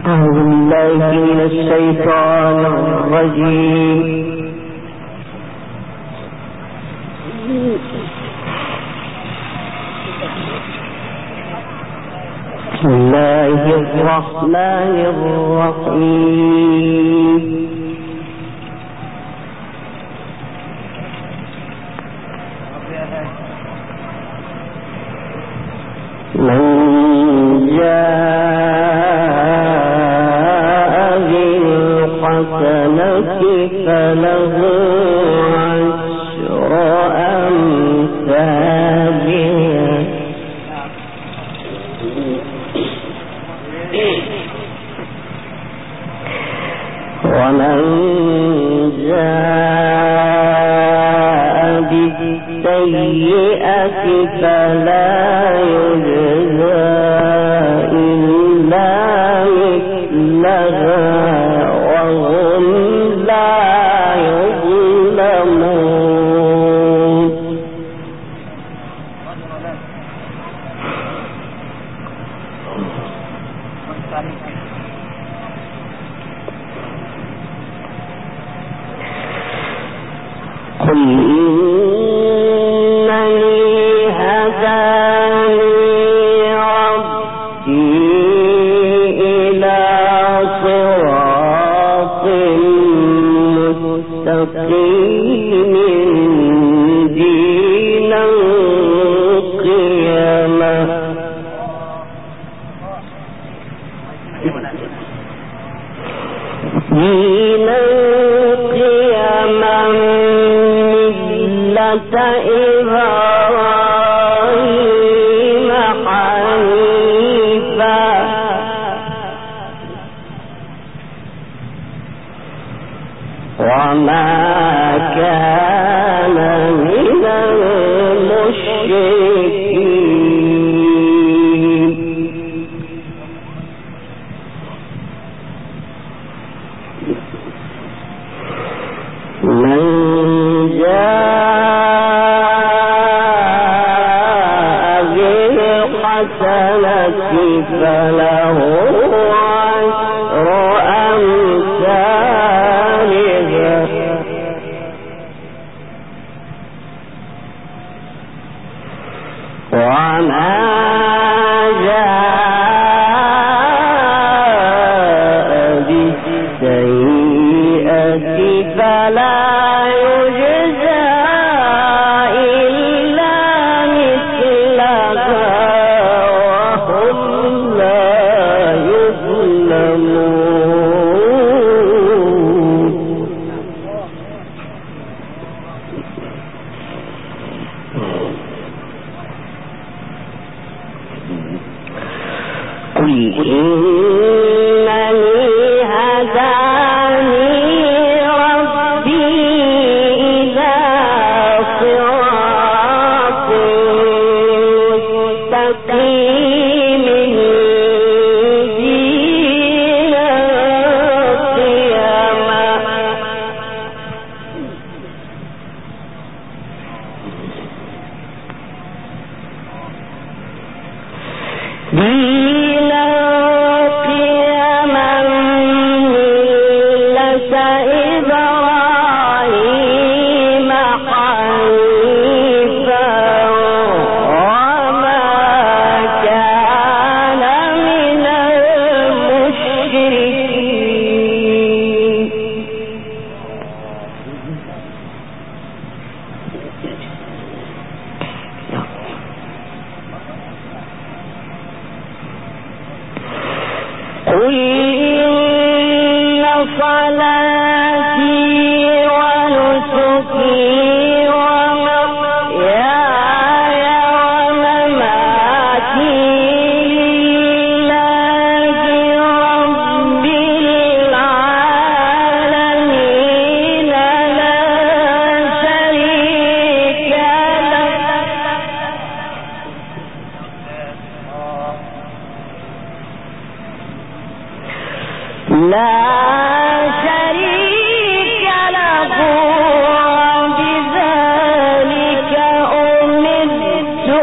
أعوذ بالله من الشيطان الرجيم. بسم الله الرحمن الرحيم. من جاء بالحسنة فله عشر أمثالها ومن جاء بالسيئة فلا يجزى إلا مثلها وهم لا يظلمون. قل إنني هداني ربي إلى صراط مستقيم دينا قيما إبراهيم حنيفا وما كان من المشركين. من فله عشر أمثالها وما جاء بالسيئة فلا يجزى إلا مثلها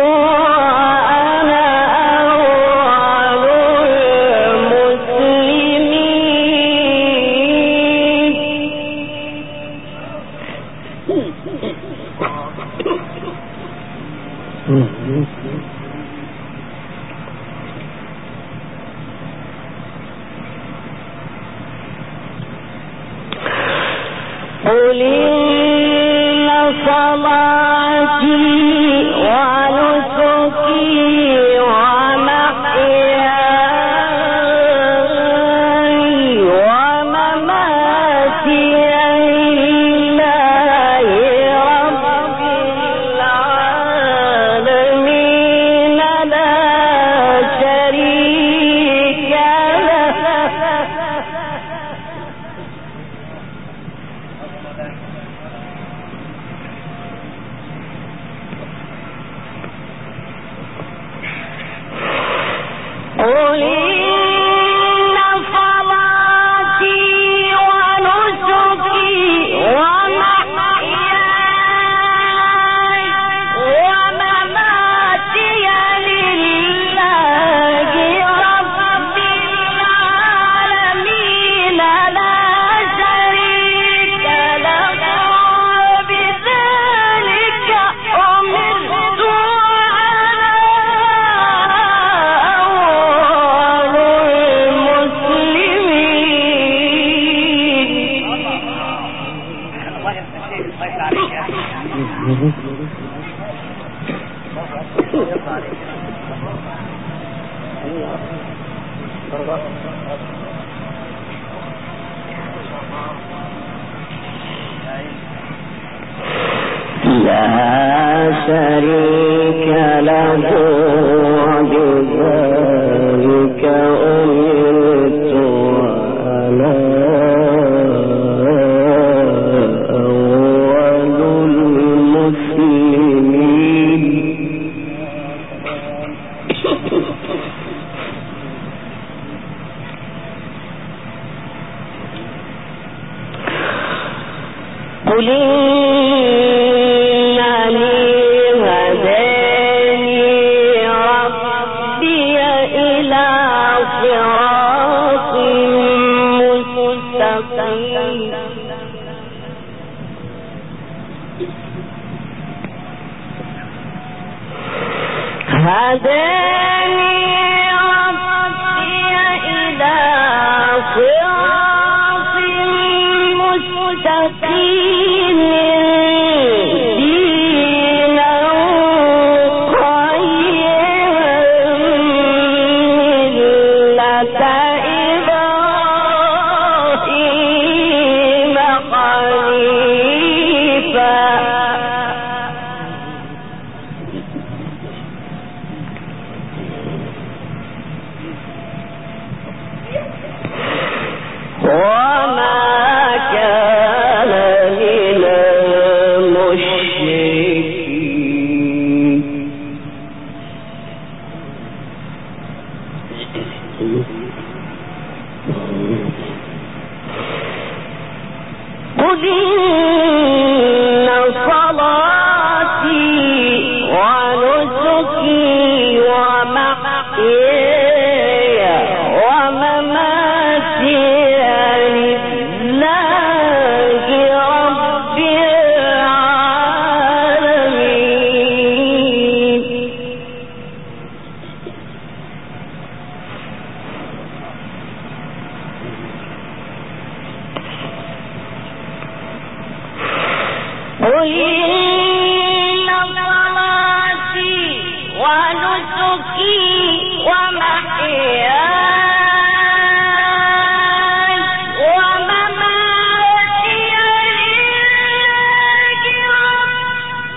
مسلم قل إن صلاتي ونسكي ومحياي ومماتي لله رب العالمين لا شريك له قل إن صلاتي ونسكي ومحياي ومماتي لله رب العالمين لا شريك له بذلك أمرت لا شريك له وبذلك أمرت وأنا أول المسلمين قل هداني ربي إلى صراط مستقيم دينا قيما ملة إبراهيم حنيفا وما كان من المشركين قل إن صلاتي ونسكي ومحياي ومماتي لله رب العالمين قل إن صلاتي ونسكي ومحياي ومماتي لله رب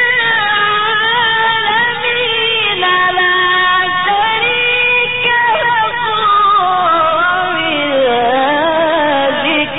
العالمين لا شريك له بذلك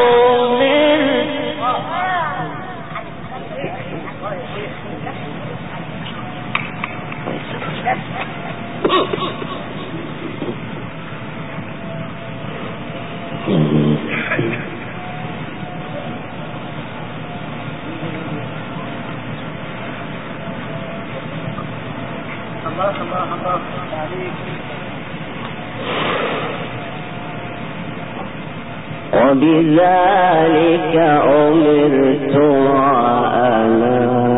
وبذلك أمرت وأنا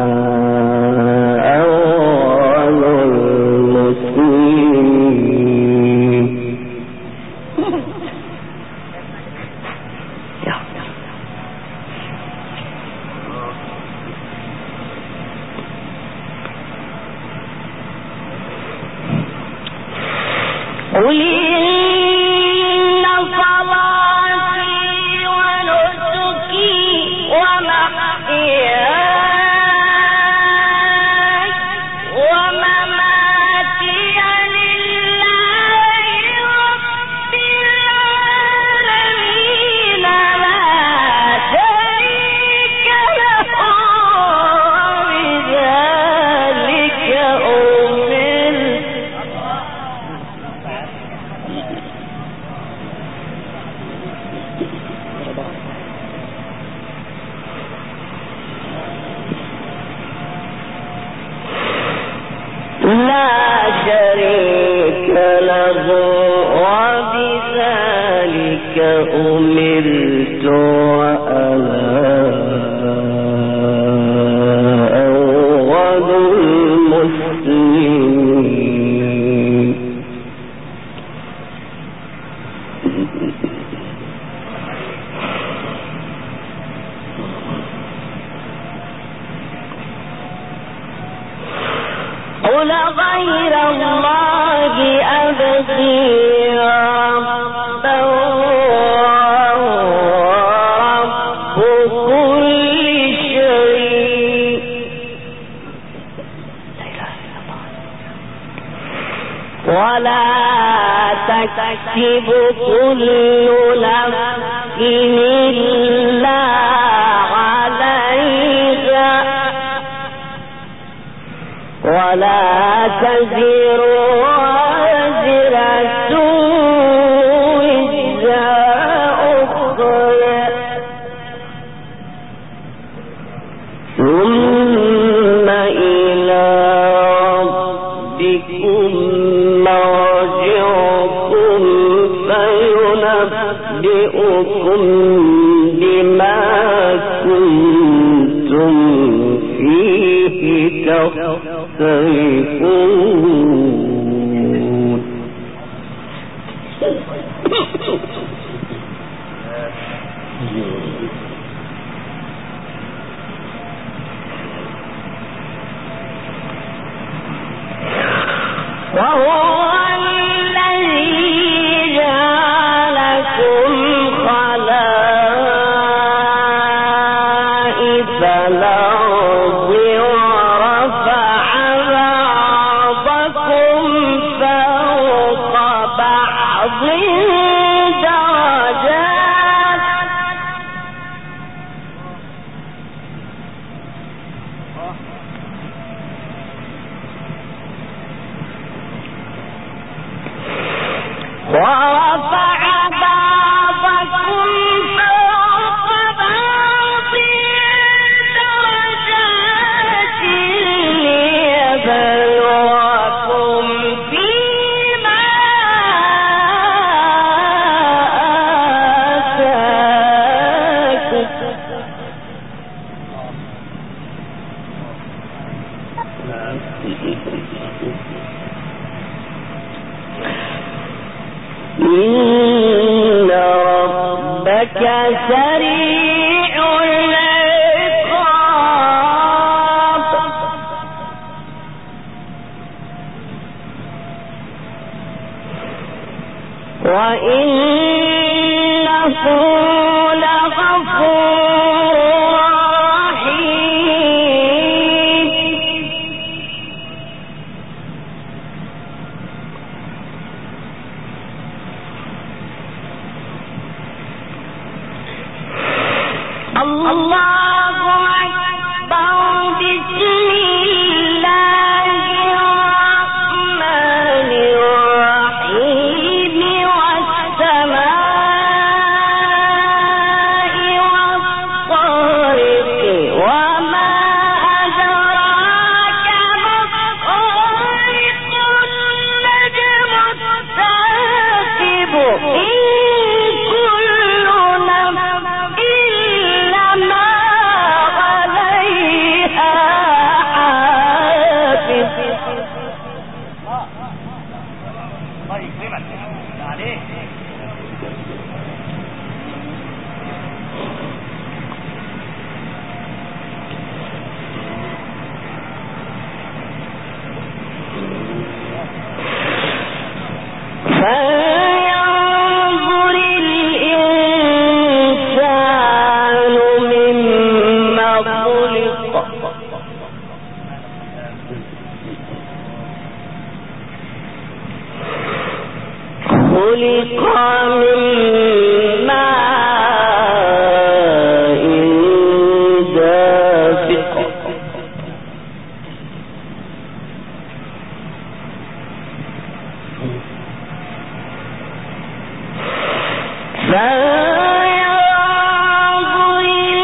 أول المسلمين. أمرت وأنا أول المسلمين. قل غير الله أبغي ربا رب كل شيء ولا تكسب كل نفس إلا عليها ولا تزر وازرة وزر أخرى ثم إلى ربكم مرجعكم فينبئكم بما كنتم فيه تختلفون. وهو الذي جعلكم خلائف الأرض ورفع بعضكم فوق بعض درجات ورفع بعضكم فوق بعض درجات ليبلوكم فيما آتاكم إن ربك سريع العقاب وإنه لغفور رحيم. الله أكبر. بسم الله الرحمن الرحيم. والسماء والطارق وما أدراك ما الطارق النجم الثاقب إن كل نفس لما عليها حافظ. الله يكرمك عليك. فلينظر الإنسان مما خلق. خلق من ماء دافق فلينظر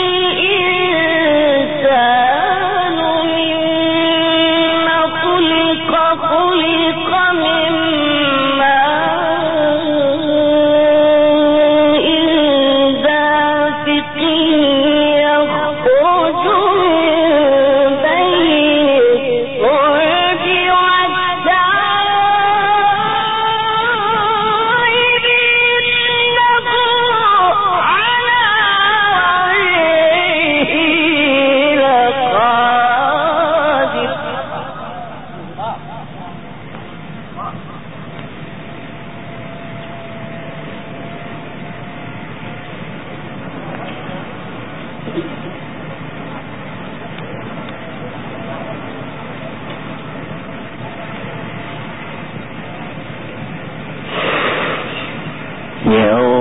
الإنسان مما خلق. خلق من ماء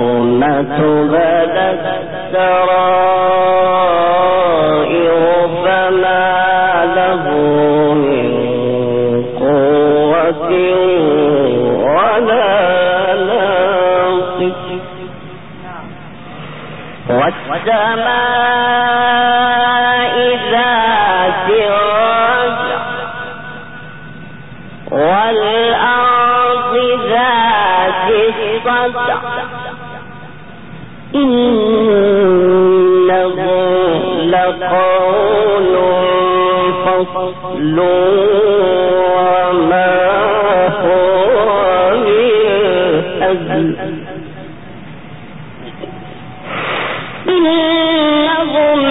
الفتنة بدت السرائر فما له من قوة ولا ناصر والسماء ذات الرجع والأرض ذات الصدع إنه لقول فصل وما هو بالهزل إنهم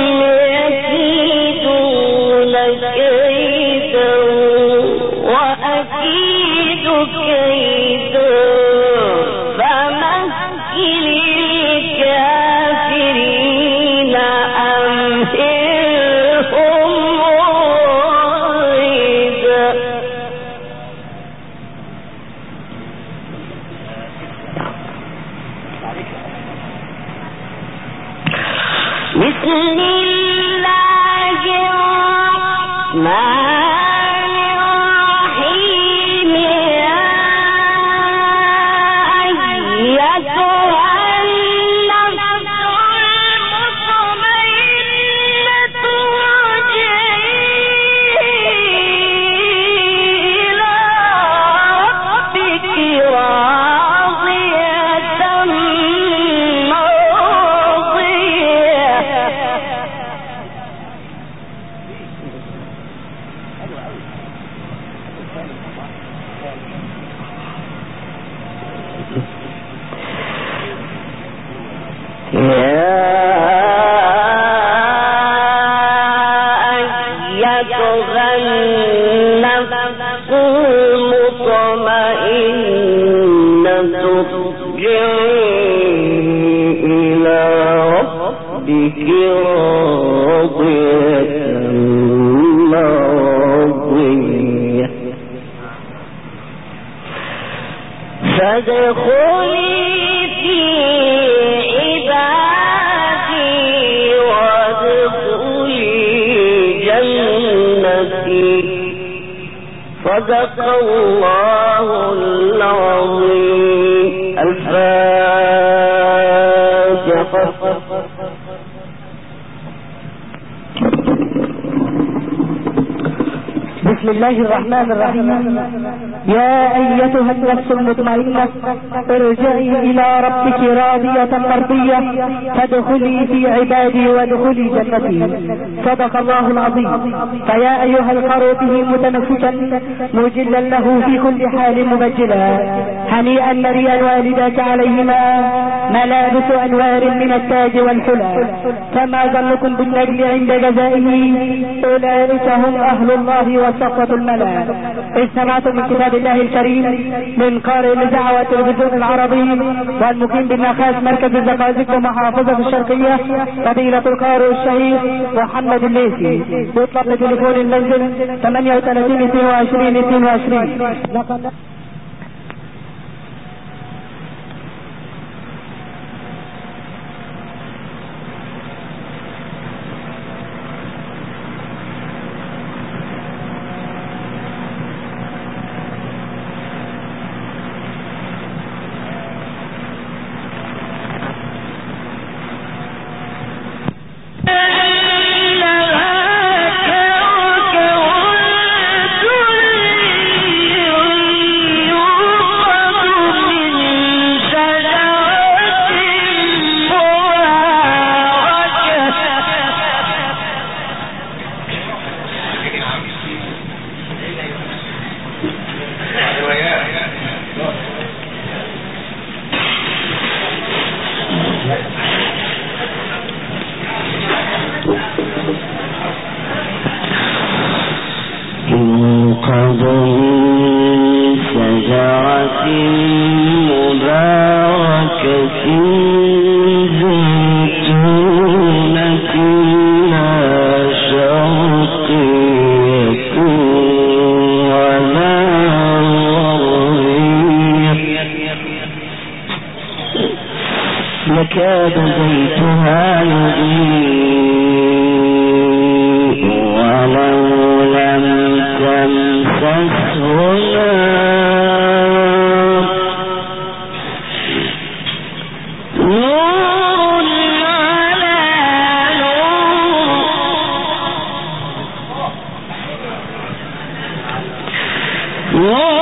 يكيدون كيدا وأكيد كيدا فمهل الكافرين أمهلهم رويدا. بسم الله الرحمن الرحيم يا أيتها النفس المطمئنة ارجعي إلى ربك راضية فادخلي في عبادي وادخلي جنتي. صدق الله العظيم. الفاتحة. بسم الله الرحمن الرحيم. يا أيتها النفس المطمئنة ارجعي إلى ربك راضية مرضية فادخلي في عبادي وادخلي جنتي. صدق الله العظيم. فيا أيها القارئ به متنفسا مجلا له في كل حال مبجلا هنيئا مريئا والداك عليهما ملابس أنوار من التاج والحلى. فما ظنكم بالنجل عند جزائه أولئك هم أهل الله وصفوة الملا. استمعتم من كتاب الله الكريم من قارئ الإذاعة والتلفزيون العربي والمقيم بالنخاس مركز الزقازيق ومحافظة الشرقية فضيلة القارئ الشهير محمد الليثي. يطلب لتليفون المنزل 38 22 22. يكاد زيتها يضيء ولو لم تمسسه نور على نور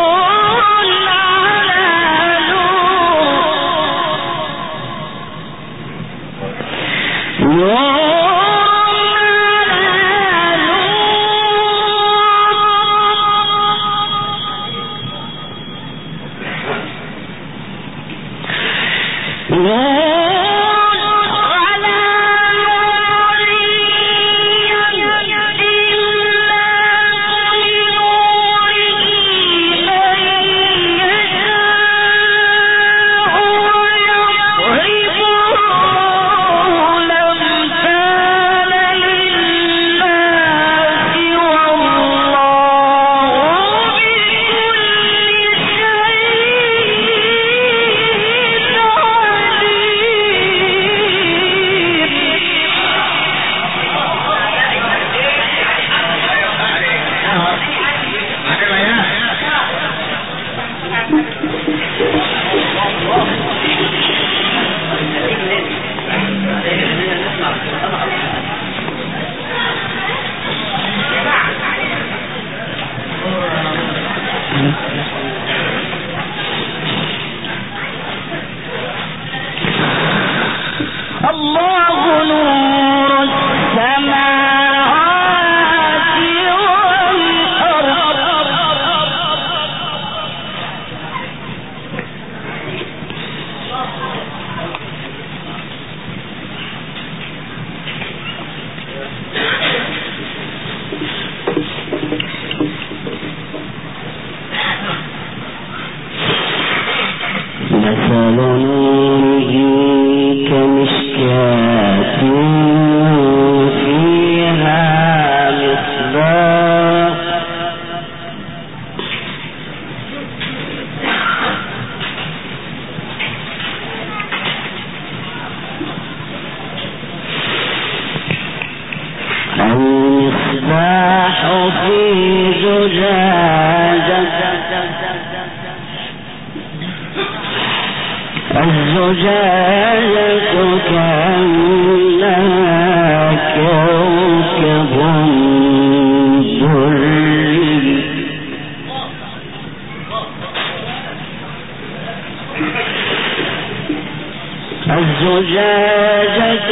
الزجاجة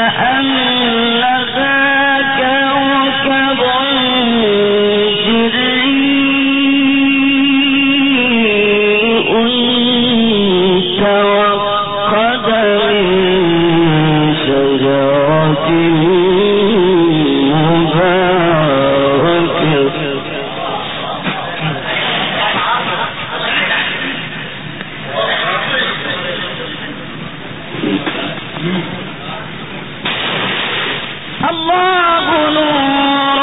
كأنها كوكب دريء توقد من شجرة مباركة الله نور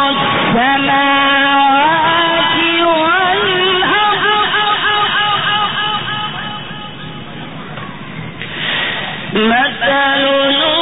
السماوات والأرض مثل